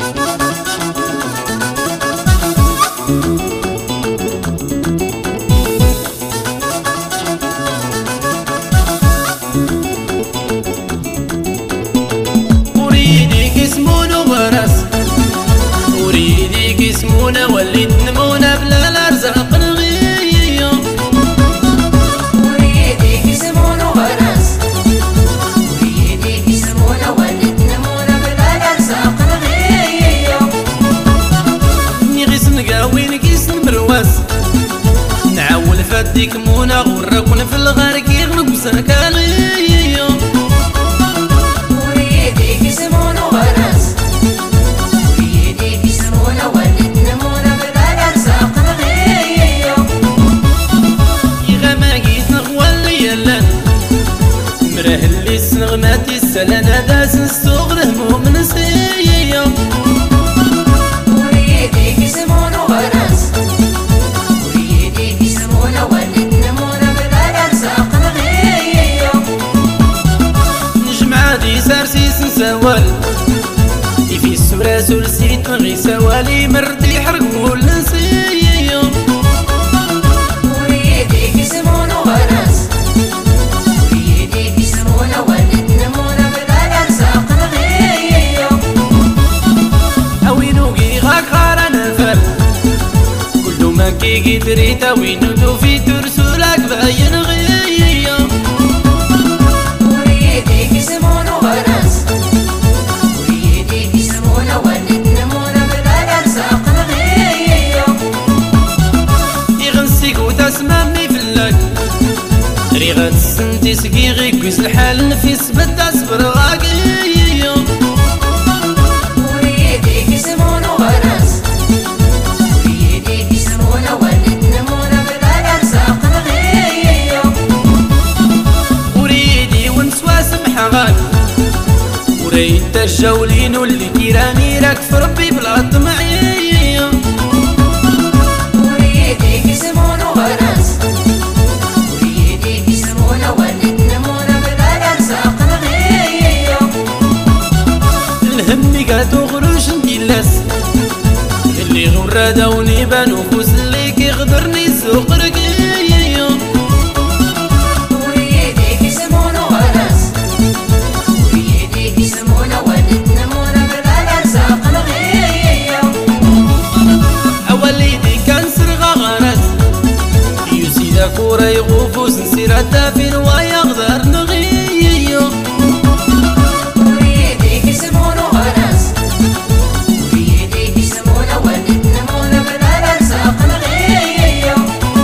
يسمونا وليت نمونا بلا الارزاق نغيو وريديك يسمونا وناس وريديك يسمونا وليت نمونا بلا الارزاق نغيو ني غيس نقاوي نقيس نبرواس نعول فاديك مونا غرقون في الغرق يغنقوسا كالغيو وريديك يسمونا وناس وريديك يسمونا وليت نمونا بلا الارزاق نغيو يغماقيت نغوال يلان مراه اللي سنغماتي السلانة داس نستغل هموم نسيو وريديك يسمونا وناس وريديك يسمونا وليت نمونا بلا الارزاق نغيو نجمع دي سارسيس نسوال في السورة سلسيت غي سوالي مردي حرقو لنسيو وريديك يسمونا وناس وريديك يسمونا وليت نمونا بلا الارزاق نغيو اوينو كي غاك غارانا فال كل ما كي دريتا وينو دو في ترسولك باين غيو وريديك يسمونا وناس وريديك يسمونا وليت نمونا بلا الارزاق نغيو يغنسيك وتسمامني فلاك ريغة السنتي سقي غيكوز الحال نفيس بدا صبر غاقيو وريديك يسمونا وناس وريديك يسمونا وليت نمونا بلا الارزاق نغيو وريدي ونسوا سمحة غاك وريد الجولين واللي كيراني راك في ربي بلا طمعيو وريديك يسمونا وناس وريديك يسمونا وليت نمونا بلا الارزاق نغيو الهم قاتو غروش ندي لاس اللي غورا داوني بانو فوس اللي كيغدرني السوق رقيو وريديك يسمونا وناس وريديك يسمونا وليت نمونا بلا الارزاق نغيو اوليدي كان سرغا غرس يوسيدا كورا يغوفوس نسير في رواية غدار نغيو وريديك يسمونا وناس وريديك يسمونا وليت نمونا بلا الارزاق نغيو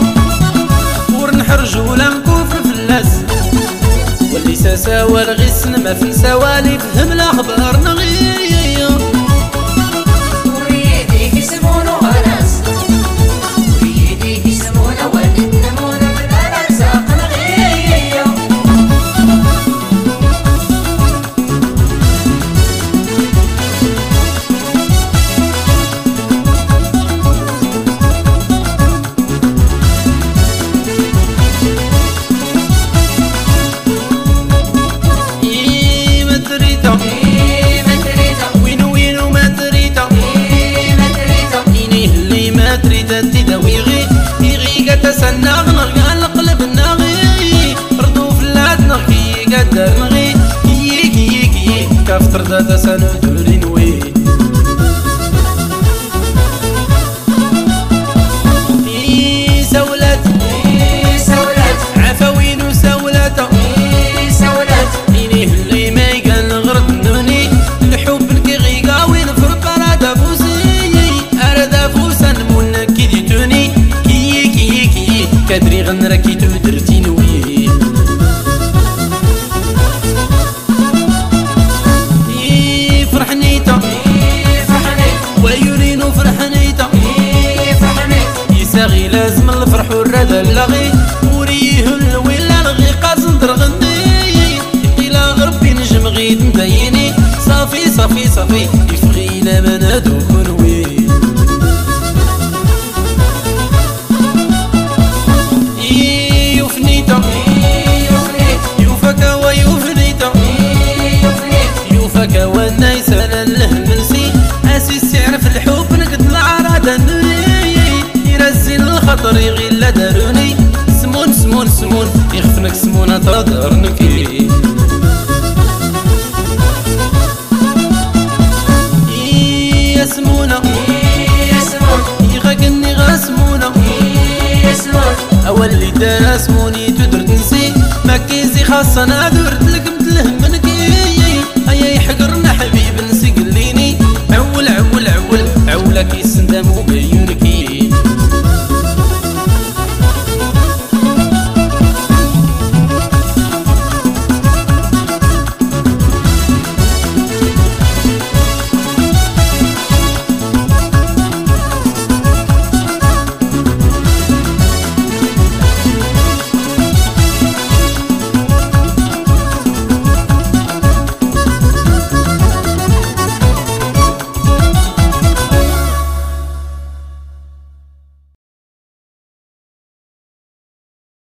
ورنحرجو لنكوفر في الناس واللي ساساوى الغسن ما في سوالي فهم الاخبار نغيو وريديك يسمونا وناس وريديك يسمونا وليت نمونا بلا الارزاق نغيو إيه ما دريتا إيه ما دريتا وينو وينو ما دريتا إيه ما دريتا إني اللي ما دريتا تداوي غي يغي كتسنى غنرقى القلب نغي ردو فلات نغي قدر نغي كي كي كي كافتر داتا سنو دوري نوي إيه سولات إيه سولات عفاوين وسولات إيه سولات إني اللي ما يقال غرد نوني الحب الكي قاوين في البرادة فوسي أردا فوسا نمونا كي ديتوني كي كي كي كادري غنركي تودرتي نوي إيه فرحنيتا إيه فرحنيت ويورينو فرحنيتا إيه فرحنيت يساغي لازم الفرح والردى اللغي وريه الويلا الغي قاسم درغندي إلى غربي نجم غيد مبيني صافي صافي صافي يفغي لما نادو كنوي يوفنيتا إيه يفنيت يوفكا ويوفنيتا إيه يفنيت يوفكا والنايس انا اللهم نسي اسي تنوني يرزل الخطر يغيل داروني سمون سمون سمون يخفنك سمونة تضرنك يا سمونة يا سمون يغاقني غاسمونة يا سمون أول اللي دار سموني تدر تنسي ما كيزي خاصة أنا درت